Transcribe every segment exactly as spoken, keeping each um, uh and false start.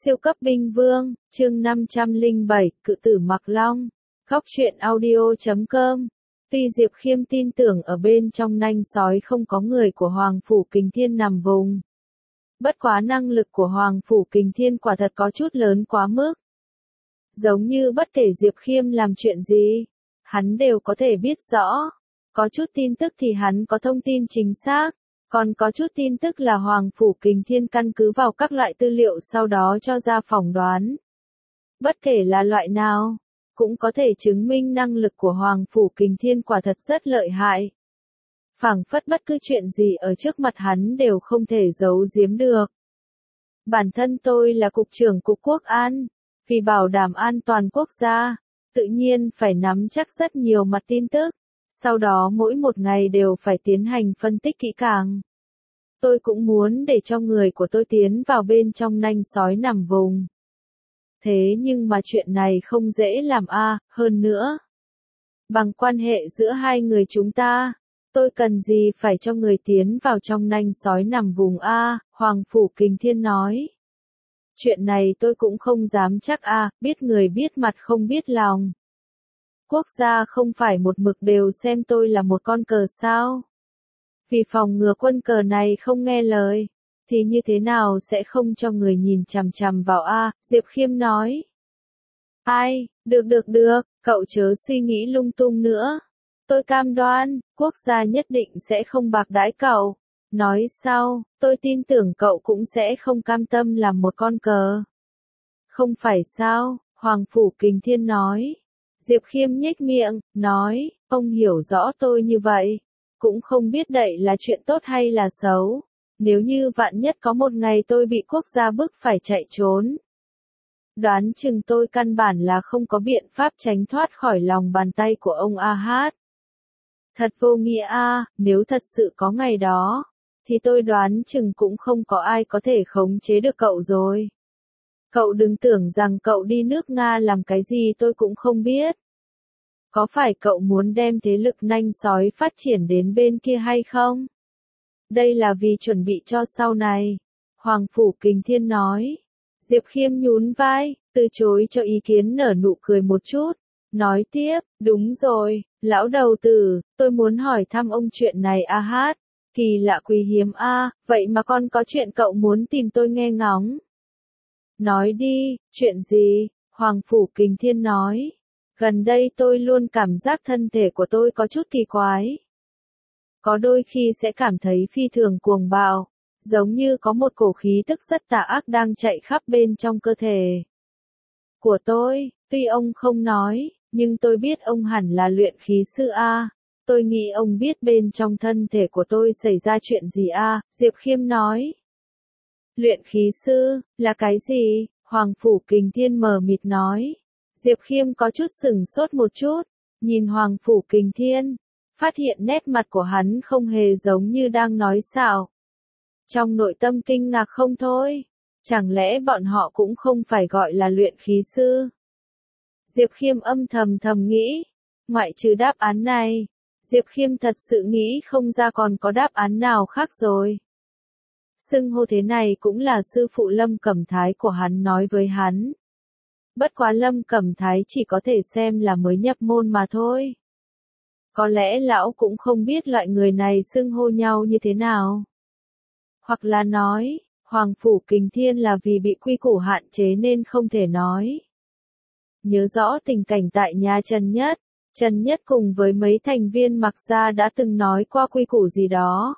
Siêu cấp binh vương, chương năm trăm lẻ bảy, cự tử Mạc Long. Góc truyện audio chấm com. Tuy Diệp Khiêm tin tưởng ở bên trong nanh sói không có người của Hoàng Phủ Kình Thiên nằm vùng. Bất quá năng lực của Hoàng Phủ Kình Thiên quả thật có chút lớn quá mức. Giống như bất kể Diệp Khiêm làm chuyện gì, hắn đều có thể biết rõ. Có chút tin tức thì hắn có thông tin chính xác. Còn có chút tin tức là Hoàng Phủ Kình Thiên căn cứ vào các loại tư liệu sau đó cho ra phỏng đoán. Bất kể là loại nào, cũng có thể chứng minh năng lực của Hoàng Phủ Kình Thiên quả thật rất lợi hại. Phảng phất bất cứ chuyện gì ở trước mặt hắn đều không thể giấu giếm được. Bản thân tôi là cục trưởng cục quốc an, vì bảo đảm an toàn quốc gia, tự nhiên phải nắm chắc rất nhiều mặt tin tức. Sau đó mỗi một ngày đều phải tiến hành phân tích kỹ càng. Tôi cũng muốn để cho người của tôi tiến vào bên trong nanh sói nằm vùng. Thế nhưng mà chuyện này không dễ làm a, à, hơn nữa. Bằng quan hệ giữa hai người chúng ta, tôi cần gì phải cho người tiến vào trong nanh sói nằm vùng a, à, Hoàng Phủ Kình Thiên nói. Chuyện này tôi cũng không dám chắc a, à, biết người biết mặt không biết lòng. Quốc gia không phải một mực đều xem tôi là một con cờ sao? Vì phòng ngừa quân cờ này không nghe lời, thì như thế nào sẽ không cho người nhìn chằm chằm vào a? Diệp Khiêm nói. Ai, được được được, cậu chớ suy nghĩ lung tung nữa. Tôi cam đoan, quốc gia nhất định sẽ không bạc đãi cậu. Nói sau, tôi tin tưởng cậu cũng sẽ không cam tâm làm một con cờ. Không phải sao, Hoàng Phủ Kình Thiên nói. Diệp Khiêm nhếch miệng, nói, ông hiểu rõ tôi như vậy, cũng không biết đậy là chuyện tốt hay là xấu, nếu như vạn nhất có một ngày tôi bị quốc gia bức phải chạy trốn. Đoán chừng tôi căn bản là không có biện pháp tránh thoát khỏi lòng bàn tay của ông A Hát. Thật vô nghĩa a, nếu thật sự có ngày đó, thì tôi đoán chừng cũng không có ai có thể khống chế được cậu rồi. Cậu đừng tưởng rằng cậu đi nước Nga làm cái gì tôi cũng không biết. Có phải cậu muốn đem thế lực nanh sói phát triển đến bên kia hay không? Đây là vì chuẩn bị cho sau này. Hoàng Phủ Kình Thiên nói. Diệp Khiêm nhún vai, từ chối cho ý kiến nở nụ cười một chút. Nói tiếp, đúng rồi, lão đầu tử, tôi muốn hỏi thăm ông chuyện này a hát. Kỳ lạ quý hiếm a, vậy mà con có chuyện cậu muốn tìm tôi nghe ngóng. Nói đi, chuyện gì? Hoàng Phủ Kình Thiên nói. Gần đây tôi luôn cảm giác thân thể của tôi có chút kỳ quái. Có đôi khi sẽ cảm thấy phi thường cuồng bạo, giống như có một cổ khí tức rất tà ác đang chạy khắp bên trong cơ thể của tôi. Tuy ông không nói, nhưng tôi biết ông hẳn là luyện khí sư a. Tôi nghĩ ông biết bên trong thân thể của tôi xảy ra chuyện gì a, Diệp Khiêm nói. Luyện khí sư, là cái gì? Hoàng Phủ Kình Thiên mờ mịt nói. Diệp Khiêm có chút sửng sốt một chút, nhìn Hoàng Phủ Kình Thiên, phát hiện nét mặt của hắn không hề giống như đang nói xạo. Trong nội tâm kinh ngạc không thôi, chẳng lẽ bọn họ cũng không phải gọi là luyện khí sư? Diệp Khiêm âm thầm thầm nghĩ, ngoại trừ đáp án này, Diệp Khiêm thật sự nghĩ không ra còn có đáp án nào khác rồi. Xưng hô thế này cũng là sư phụ Lâm Cẩm Thái của hắn nói với hắn. Bất quá Lâm Cẩm Thái chỉ có thể xem là mới nhập môn mà thôi. Có lẽ lão cũng không biết loại người này xưng hô nhau như thế nào. Hoặc là nói, Hoàng Phủ Kình Thiên là vì bị quy củ hạn chế nên không thể nói. Nhớ rõ tình cảnh tại nhà Trần Nhất, Trần Nhất cùng với mấy thành viên Mạc gia đã từng nói qua quy củ gì đó.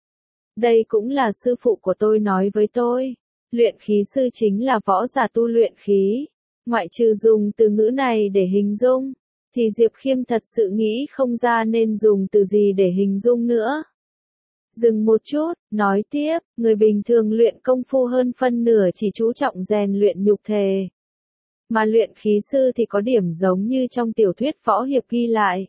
Đây cũng là sư phụ của tôi nói với tôi. Luyện khí sư chính là võ giả tu luyện khí. Ngoại trừ dùng từ ngữ này để hình dung, thì Diệp Khiêm thật sự nghĩ không ra nên dùng từ gì để hình dung nữa. Dừng một chút, nói tiếp, người bình thường luyện công phu hơn phân nửa chỉ chú trọng rèn luyện nhục thể. Mà luyện khí sư thì có điểm giống như trong tiểu thuyết võ hiệp ghi lại.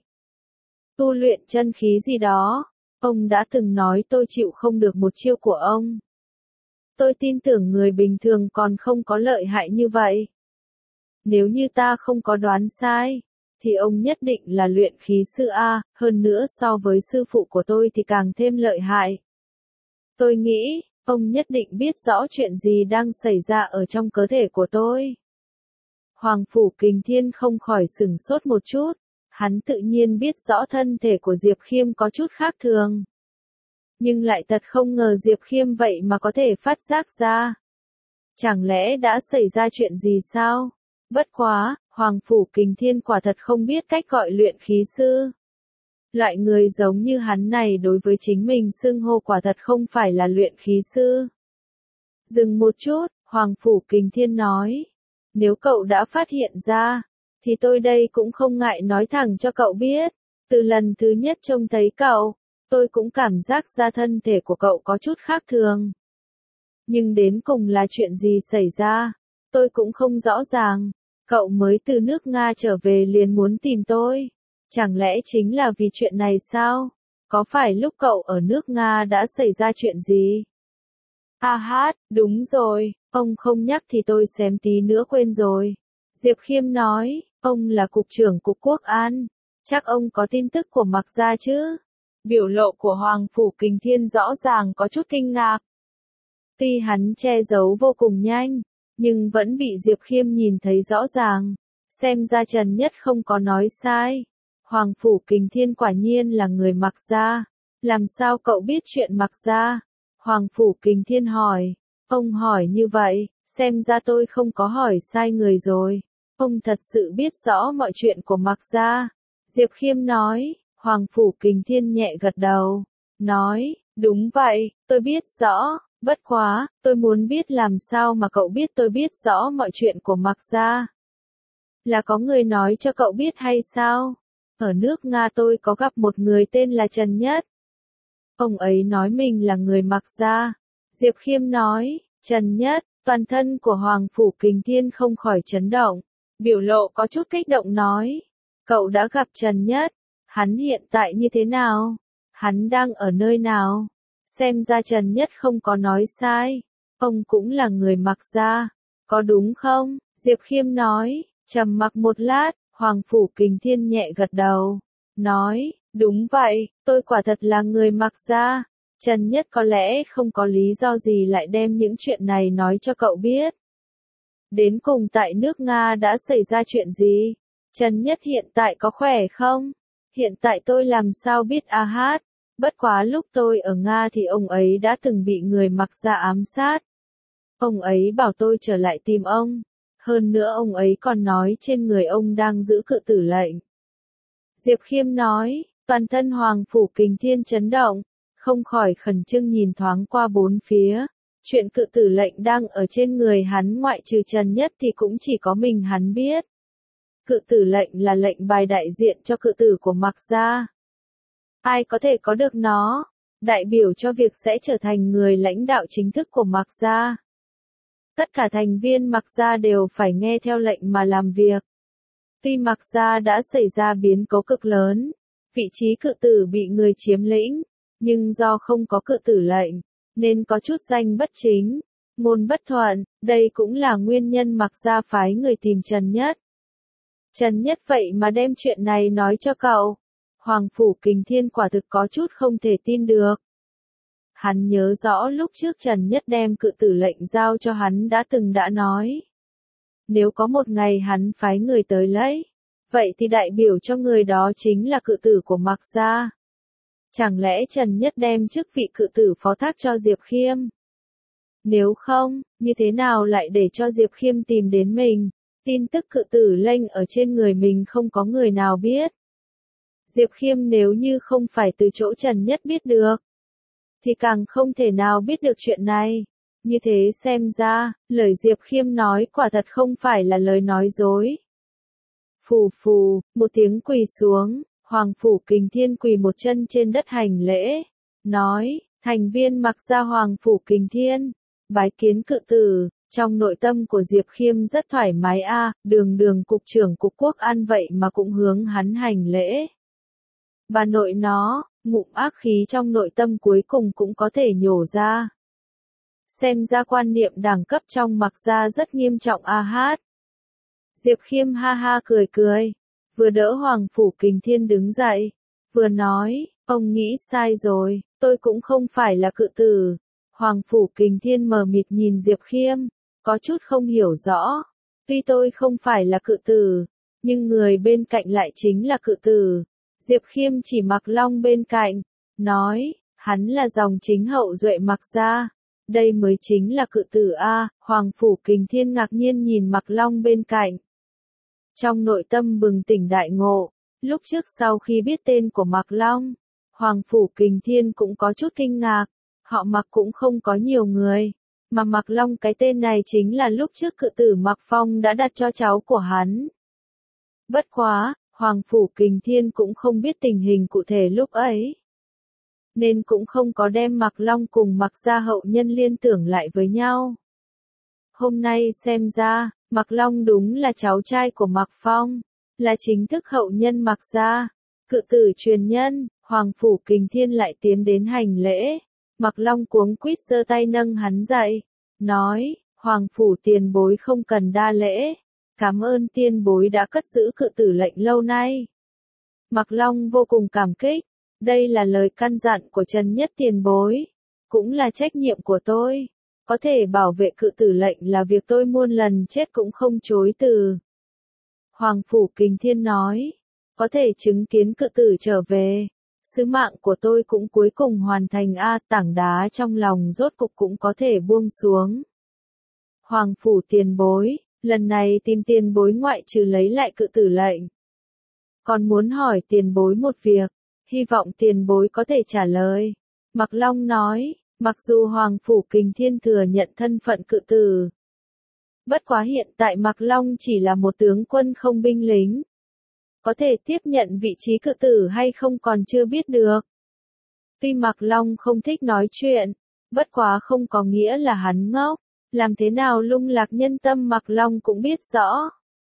Tu luyện chân khí gì đó, ông đã từng nói tôi chịu không được một chiêu của ông. Tôi tin tưởng người bình thường còn không có lợi hại như vậy. Nếu như ta không có đoán sai, thì ông nhất định là luyện khí sư A, hơn nữa so với sư phụ của tôi thì càng thêm lợi hại. Tôi nghĩ, Ông nhất định biết rõ chuyện gì đang xảy ra ở trong cơ thể của tôi. Hoàng Phủ Kình Thiên không khỏi sửng sốt một chút, hắn tự nhiên biết rõ thân thể của Diệp Khiêm có chút khác thường. Nhưng lại thật không ngờ Diệp Khiêm vậy mà có thể phát giác ra. Chẳng lẽ đã xảy ra chuyện gì sao? Bất quá, Hoàng Phủ Kình Thiên quả thật không biết cách gọi luyện khí sư. Loại người giống như hắn này đối với chính mình xưng hô quả thật không phải là luyện khí sư. Dừng một chút, Hoàng Phủ Kình Thiên nói. Nếu cậu đã phát hiện ra, thì tôi đây cũng không ngại nói thẳng cho cậu biết. Từ lần thứ nhất trông thấy cậu, tôi cũng cảm giác ra thân thể của cậu có chút khác thường. Nhưng đến cùng là chuyện gì xảy ra, tôi cũng không rõ ràng. Cậu mới từ nước Nga trở về liền muốn tìm tôi. Chẳng lẽ chính là vì chuyện này sao? Có phải lúc cậu ở nước Nga đã xảy ra chuyện gì? A hát, đúng rồi, ông không nhắc thì tôi xém tí nữa quên rồi. Diệp Khiêm nói, ông là cục trưởng cục quốc an, chắc ông có tin tức của Mạc Gia chứ? Biểu lộ của Hoàng Phủ Kình Thiên rõ ràng có chút kinh ngạc. Tuy hắn che giấu vô cùng nhanh, nhưng vẫn bị Diệp Khiêm nhìn thấy rõ ràng. Xem ra Trần Nhất không có nói sai. Hoàng Phủ Kình Thiên quả nhiên là người Mạc Gia. Làm sao cậu biết chuyện Mạc Gia? Hoàng Phủ Kình Thiên hỏi. Ông hỏi như vậy, xem ra tôi không có hỏi sai người rồi. Ông thật sự biết rõ mọi chuyện của Mạc Gia. Diệp Khiêm nói. Hoàng Phủ Kình Thiên nhẹ gật đầu. Nói, đúng vậy, tôi biết rõ. Bất quá, tôi muốn biết làm sao mà cậu biết tôi biết rõ mọi chuyện của Mạc Gia. Là có người nói cho cậu biết hay sao? Ở nước Nga tôi có gặp một người tên là Trần Nhất. Ông ấy nói mình là người Mạc Gia. Diệp Khiêm nói, Trần Nhất, toàn thân của Hoàng Phủ Kình Thiên không khỏi chấn động. Biểu lộ có chút kích động nói, cậu đã gặp Trần Nhất, hắn hiện tại như thế nào? Hắn đang ở nơi nào? Xem ra Trần Nhất không có nói sai. Ông cũng là người Mạc Gia. Có đúng không? Diệp Khiêm nói. Trầm mặc một lát, Hoàng Phủ Kình Thiên nhẹ gật đầu. Nói, đúng vậy, tôi quả thật là người Mạc Gia. Trần Nhất có lẽ không có lý do gì lại đem những chuyện này nói cho cậu biết. Đến cùng tại nước Nga đã xảy ra chuyện gì? Trần Nhất hiện tại có khỏe không? Hiện tại tôi làm sao biết a hát? Bất quá lúc tôi ở Nga thì ông ấy đã từng bị người Mạc Gia ám sát. Ông ấy bảo tôi trở lại tìm ông. Hơn nữa ông ấy còn nói trên người ông đang giữ cự tử lệnh. Diệp Khiêm nói, toàn thân Hoàng Phủ Kình Thiên chấn động, không khỏi khẩn trương nhìn thoáng qua bốn phía. Chuyện cự tử lệnh đang ở trên người hắn ngoại trừ Trần Nhất thì cũng chỉ có mình hắn biết. Cự tử lệnh là lệnh bài đại diện cho cự tử của Mạc Gia. Ai có thể có được nó, đại biểu cho việc sẽ trở thành người lãnh đạo chính thức của Mạc Gia. Tất cả thành viên Mạc Gia đều phải nghe theo lệnh mà làm việc. Tuy Mạc Gia đã xảy ra biến cố cực lớn, vị trí cự tử bị người chiếm lĩnh, nhưng do không có cự tử lệnh, nên có chút danh bất chính, ngôn bất thuận, đây cũng là nguyên nhân Mạc Gia phái người tìm Trần Nhất. Trần Nhất vậy mà đem chuyện này nói cho cậu. Hoàng Phủ Kình Thiên quả thực có chút không thể tin được. Hắn nhớ rõ lúc trước Trần Nhất đem cự tử lệnh giao cho hắn đã từng đã nói. Nếu có một ngày hắn phái người tới lấy, vậy thì đại biểu cho người đó chính là cự tử của Mạc Gia. Chẳng lẽ Trần Nhất đem chức vị cự tử phó thác cho Diệp Khiêm? Nếu không, như thế nào lại để cho Diệp Khiêm tìm đến mình? Tin tức cự tử lệnh ở trên người mình không có người nào biết. Diệp Khiêm nếu như không phải từ chỗ Trần Nhất biết được, thì càng không thể nào biết được chuyện này. Như thế xem ra, lời Diệp Khiêm nói quả thật không phải là lời nói dối. Phù phù, một tiếng quỳ xuống, Hoàng Phủ Kình Thiên quỳ một chân trên đất hành lễ, nói, thành viên Mạc Gia Hoàng Phủ Kình Thiên, bái kiến cự tử. Trong nội tâm của Diệp Khiêm rất thoải mái a, à, đường đường cục trưởng cục quốc an vậy mà cũng hướng hắn hành lễ. Bà nội nó, ngụm ác khí trong nội tâm cuối cùng cũng có thể nhổ ra. Xem ra quan niệm đẳng cấp trong Mạc Gia rất nghiêm trọng a hát. Diệp Khiêm ha ha cười cười, vừa đỡ Hoàng Phủ Kình Thiên đứng dậy, vừa nói, ông nghĩ sai rồi, tôi cũng không phải là cự tử. Hoàng Phủ Kình Thiên mờ mịt nhìn Diệp Khiêm, có chút không hiểu rõ. Tuy tôi không phải là cự tử, nhưng người bên cạnh lại chính là cự tử. Diệp Khiêm chỉ Mạc Long bên cạnh, nói, hắn là dòng chính hậu duệ Mạc gia. Đây mới chính là cự tử a. Hoàng Phủ Kình Thiên ngạc nhiên nhìn Mạc Long bên cạnh. Trong nội tâm bừng tỉnh đại ngộ, lúc trước sau khi biết tên của Mạc Long, Hoàng Phủ Kình Thiên cũng có chút kinh ngạc, họ Mạc cũng không có nhiều người, mà Mạc Long cái tên này chính là lúc trước cự tử Mạc Phong đã đặt cho cháu của hắn. Bất quá, Hoàng Phủ Kình Thiên cũng không biết tình hình cụ thể lúc ấy, nên cũng không có đem Mạc Long cùng Mạc gia hậu nhân liên tưởng lại với nhau. Hôm nay xem ra, Mạc Long đúng là cháu trai của Mạc Phong, là chính thức hậu nhân Mạc gia, cự tử truyền nhân. Hoàng Phủ Kình Thiên lại tiến đến hành lễ, Mạc Long cuống quýt giơ tay nâng hắn dậy, nói, Hoàng Phủ tiền bối không cần đa lễ, cảm ơn tiền bối đã cất giữ cự tử lệnh lâu nay. Mạc Long vô cùng cảm kích, đây là lời căn dặn của Trần Nhất tiền bối, cũng là trách nhiệm của tôi, có thể bảo vệ cự tử lệnh là việc tôi muôn lần chết cũng không chối từ. Hoàng Phủ Kình Thiên nói, có thể chứng kiến cự tử trở về, sứ mạng của tôi cũng cuối cùng hoàn thành a. Tảng đá trong lòng rốt cục cũng có thể buông xuống. Hoàng Phủ tiền bối, lần này tìm tiền bối ngoại trừ lấy lại cự tử lệnh, còn muốn hỏi tiền bối một việc, hy vọng tiền bối có thể trả lời. Mạc Long nói, mặc dù Hoàng Phủ Kình Thiên thừa nhận thân phận cự tử, bất quá hiện tại Mạc Long chỉ là một tướng quân không binh lính, có thể tiếp nhận vị trí cự tử hay không còn chưa biết được. Tuy Mạc Long không thích nói chuyện, bất quá không có nghĩa là hắn ngốc, làm thế nào lung lạc nhân tâm Mạc Long cũng biết rõ.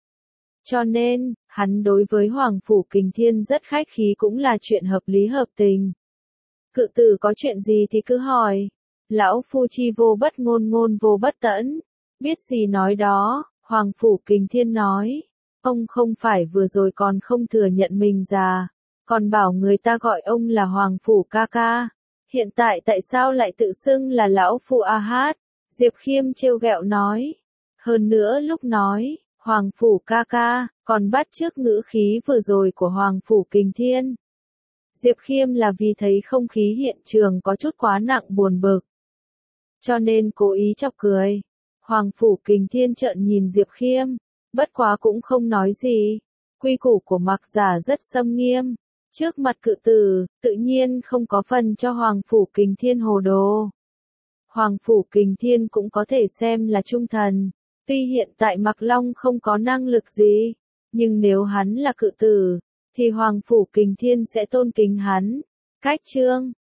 Cho nên, hắn đối với Hoàng Phủ Kình Thiên rất khách khí cũng là chuyện hợp lý hợp tình. Cự tử có chuyện gì thì cứ hỏi, lão phu chi vô bất ngôn ngôn vô bất tẫn, biết gì nói đó. Hoàng Phủ Kình Thiên nói, ông không phải vừa rồi còn không thừa nhận mình già, còn bảo người ta gọi ông là Hoàng Phủ ca ca, hiện tại tại sao lại tự xưng là lão phu a hát? Diệp Khiêm trêu ghẹo nói, hơn nữa lúc nói, Hoàng Phủ ca ca, còn bắt chước ngữ khí vừa rồi của Hoàng Phủ Kình Thiên. Diệp Khiêm là vì thấy không khí hiện trường có chút quá nặng buồn bực, cho nên cố ý chọc cười. Hoàng Phủ Kình Thiên trợn nhìn Diệp Khiêm, bất quá cũng không nói gì. Quy củ của Mạc gia rất xâm nghiêm, trước mặt cự tử, tự nhiên không có phần cho Hoàng Phủ Kình Thiên hồ đồ. Hoàng Phủ Kình Thiên cũng có thể xem là trung thần, tuy hiện tại Mạc Long không có năng lực gì, nhưng nếu hắn là cự tử, thì Hoàng Phủ Kình Thiên sẽ tôn kính hắn. Cách chương